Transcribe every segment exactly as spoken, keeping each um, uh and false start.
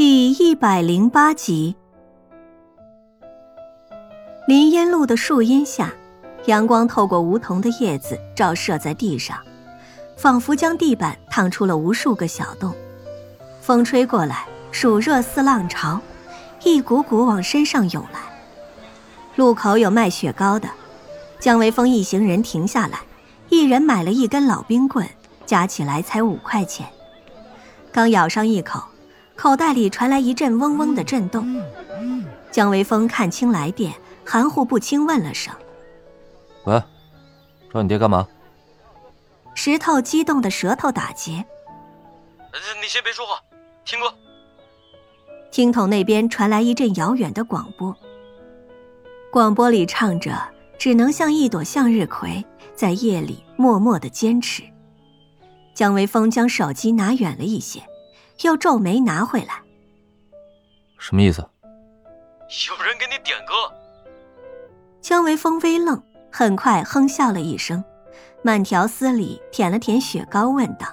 第一百零八集。林荫路的树荫下，阳光透过梧桐的叶子照射在地上，仿佛将地板烫出了无数个小洞。风吹过来，暑热似浪潮，一股股往身上涌来。路口有卖雪糕的，姜维峰一行人停下来，一人买了一根老冰棍，加起来才五块钱。刚咬上一口，口袋里传来一阵嗡嗡的震动。姜维峰看清来电，含糊不清问了声： 喂，找你爹干嘛？ 石头激动的舌头打结。 你先别说话，听歌。 听筒那边传来一阵遥远的广播，广播里唱着只能像一朵向日葵，在夜里默默地坚持。姜维峰将手机拿远了一些，又皱眉拿回来。 什么意思？ 有人给你点歌。 姜维峰微愣，很快哼笑了一声，慢条斯理舔了舔雪糕，问道：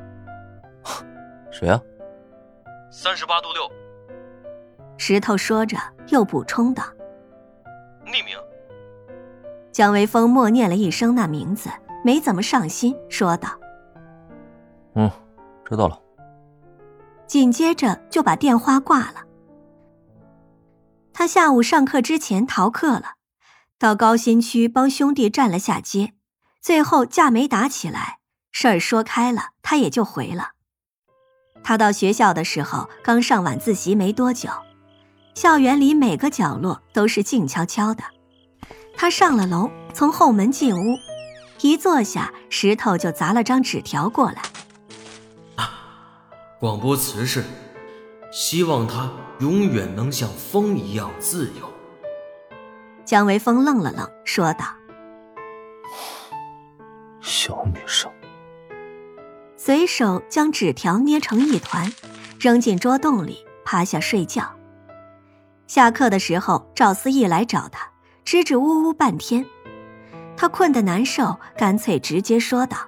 谁啊？ 三十八度六。 石头说着又补充道： 匿名。 姜维峰默念了一声那名字，没怎么上心，说道： 嗯，知道了。 紧接着就把电话挂了。他下午上课之前逃课了，到高新区帮兄弟站了下街，最后架没打起来，事儿说开了，他也就回了。他到学校的时候刚上晚自习没多久，校园里每个角落都是静悄悄的。他上了楼，从后门进屋，一坐下，石头就砸了张纸条过来。 广播词是：希望他永远能像风一样自由。 姜维峰愣了愣，说道： 小女生。 随手将纸条捏成一团，扔进桌洞里，趴下睡觉。下课的时候，赵思义来找他，支支吾吾半天。他困得难受，干脆直接说道：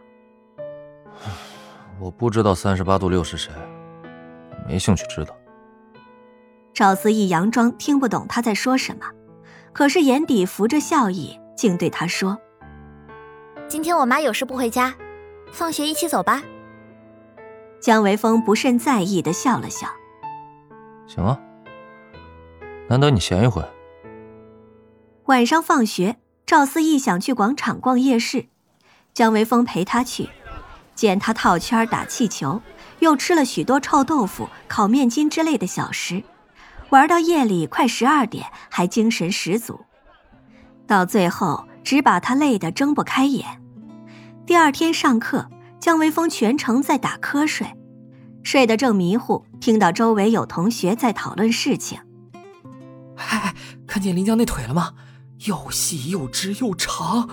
我不知道三十八度六是谁，没兴趣知道。 赵思义佯装听不懂他在说什么，可是眼底浮着笑意，竟对他说： 今天我妈有事不回家，放学一起走吧。 姜维峰不甚在意地笑了笑。 行啊，难得你闲一回。 晚上放学，赵思义想去广场逛夜市，姜维峰陪他去，见他套圈打气球，又吃了许多臭豆腐、烤面筋之类的小食，玩到夜里快十二点，还精神十足。到最后只把他累得睁不开眼。第二天上课，姜维峰全程在打瞌睡，睡得正迷糊，听到周围有同学在讨论事情。 哎，看见林江那腿了吗？又细又直又长。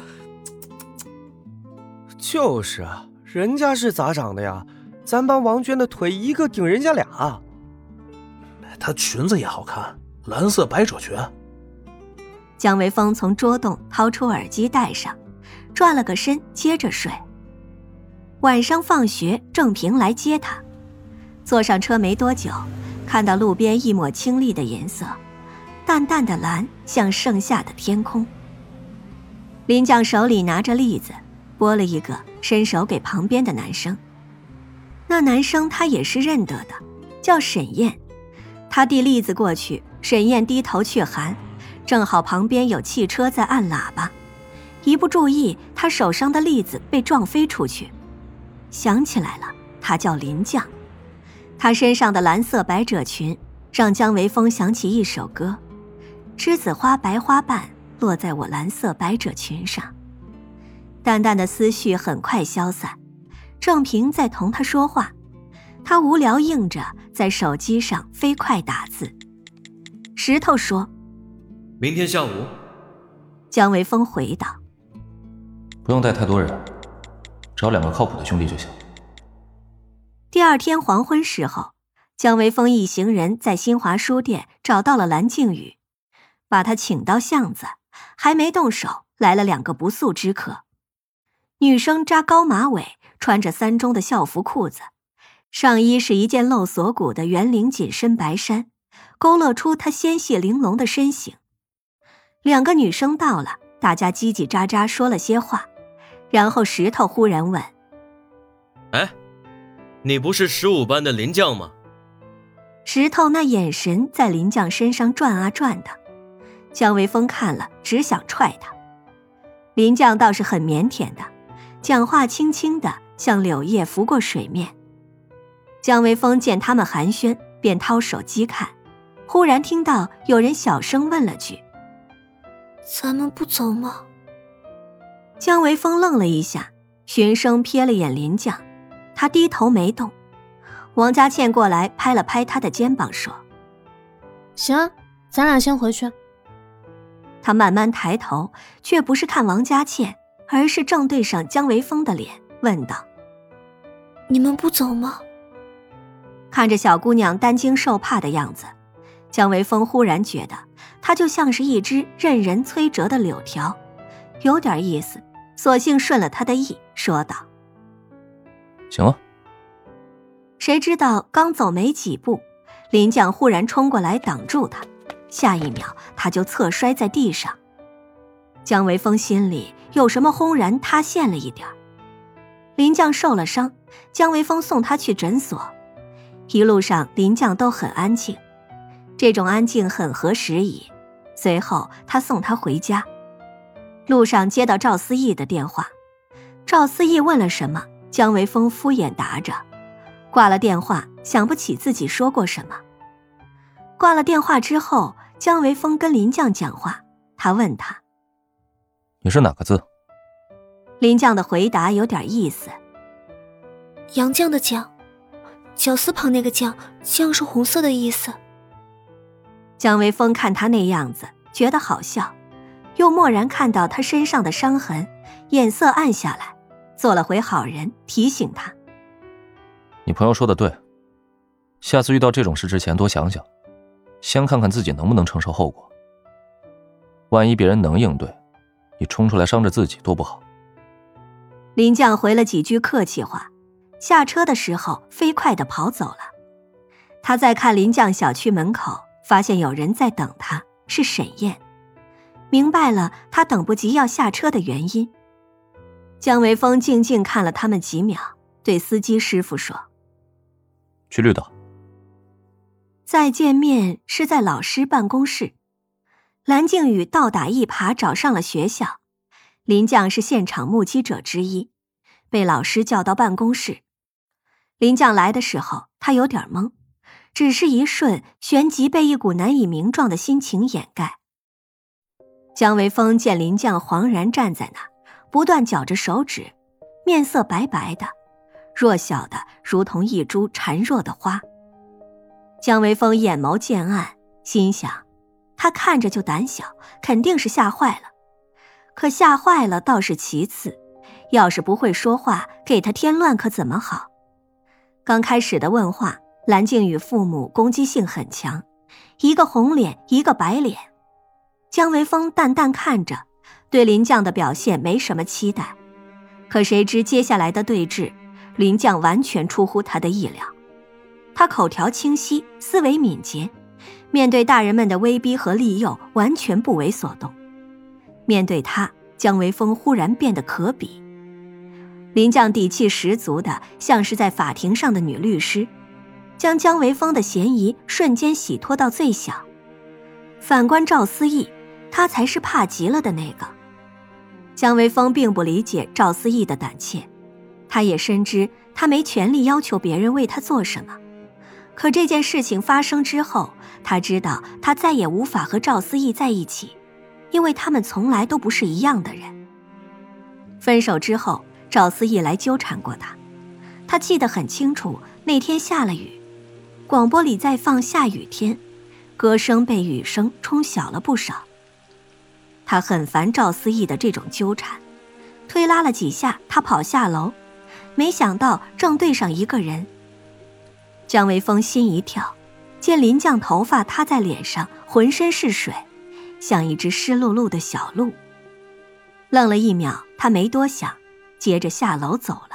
就是啊，人家是咋长的呀？咱班王娟的腿一个顶人家俩。 她裙子也好看，蓝色百褶裙。 姜维峰从桌洞掏出耳机戴上，转了个身，接着睡。晚上放学，郑平来接他，坐上车没多久，看到路边一抹清丽的颜色，淡淡的蓝，像盛夏的天空。林将手里拿着栗子，剥了一个，伸手给旁边的男生。那男生他也是认得的，叫沈燕。他递栗子过去，沈燕低头去含，正好旁边有汽车在按喇叭，一不注意，他手上的栗子被撞飞出去。想起来了，他叫林将。他身上的蓝色百褶裙让姜维峰想起一首歌：栀子花白花瓣落在我蓝色百褶裙上。淡淡的思绪很快消散，郑平在同他说话，他无聊应着，在手机上飞快打字。石头说： 明天下午。 姜维峰回道： 不用带太多人，找两个靠谱的兄弟就行。 第二天黄昏时候，姜维峰一行人在新华书店找到了蓝靖宇，把他请到巷子，还没动手，来了两个不速之客。女生扎高马尾，穿着三中的校服裤子， 上衣是一件露锁骨的圆领紧身白衫，勾勒出她纤细玲珑的身形。两个女生到了，大家叽叽喳喳说了些话，然后石头忽然问： 哎，你不是十五班的林将吗？ 石头那眼神在林将身上转啊转的，姜维峰看了只想踹他。林将倒是很腼腆的，讲话轻轻的，像柳叶拂过水面。姜维峰见他们寒暄，便掏手机看，忽然听到有人小声问了句： 咱们不走吗？ 姜维峰愣了一下，循声瞥了眼林将，他低头没动。王佳倩过来拍了拍他的肩膀说： 行啊，咱俩先回去。 他慢慢抬头，却不是看王佳倩，而是正对上姜维峰的脸，问道： 你们不走吗？ 看着小姑娘担惊受怕的样子，姜维峰忽然觉得她就像是一只任人摧折的柳条，有点意思，索性顺了她的意，说道： 行啊。 谁知道刚走没几步，林将忽然冲过来挡住他，下一秒他就侧摔在地上。姜维峰心里有什么轰然塌陷了一点。林将受了伤，姜维峰送他去诊所，一路上林将都很安静，这种安静很合时宜。随后他送他回家，路上接到赵思义的电话，赵思义问了什么，姜维峰敷衍答着，挂了电话，想不起自己说过什么。挂了电话之后，姜维峰跟林将讲话，他问他： 你是哪个字？ 林将的回答有点意思： 杨绛的绛，绞丝旁那个绛，绛是红色的意思。 姜维峰看他那样子，觉得好笑，又蓦然看到他身上的伤痕，眼色暗下来，做了回好人，提醒他： 你朋友说的对，下次遇到这种事之前多想想，先看看自己能不能承受后果。万一别人能应对，你冲出来伤着自己多不好。 林将回了几句客气话，下车的时候飞快地跑走了。他在看林将小区门口，发现有人在等他，是沈燕，明白了他等不及要下车的原因。姜维峰静静看了他们几秒，对司机师傅说： 去绿岛。 再见面是在老师办公室，蓝靖宇倒打一耙找上了学校，林将是现场目击者之一，被老师叫到办公室。林将来的时候他有点懵，只是一瞬，旋即被一股难以名状的心情掩盖。姜维峰见林将惶然站在那，不断绞着手指，面色白白的，弱小的如同一株孱弱的花。姜维峰眼眸渐暗，心想他看着就胆小，肯定是吓坏了。可吓坏了倒是其次，要是不会说话，给他添乱可怎么好？刚开始的问话，蓝靖宇父母攻击性很强，一个红脸一个白脸。姜维峰淡淡看着，对林将的表现没什么期待。可谁知接下来的对峙，林将完全出乎他的意料。他口条清晰，思维敏捷，面对大人们的威逼和利诱完全不为所动。面对他，姜维峰忽然变得可比。林将底气十足的，像是在法庭上的女律师，将姜维峰的嫌疑瞬间洗脱到最小。反观赵思义，他才是怕极了的那个。姜维峰并不理解赵思义的胆怯，他也深知他没权利要求别人为他做什么。可这件事情发生之后，他知道他再也无法和赵思义在一起，因为他们从来都不是一样的人。分手之后，赵思义来纠缠过他，他记得很清楚，那天下了雨，广播里在放下雨天，歌声被雨声冲小了不少。他很烦赵思义的这种纠缠，推拉了几下，他跑下楼，没想到正对上一个人。姜维峰心一跳，见林将头发塌在脸上，浑身是水，像一只湿漉漉的小鹿。愣了一秒，他没多想，接着下楼走了。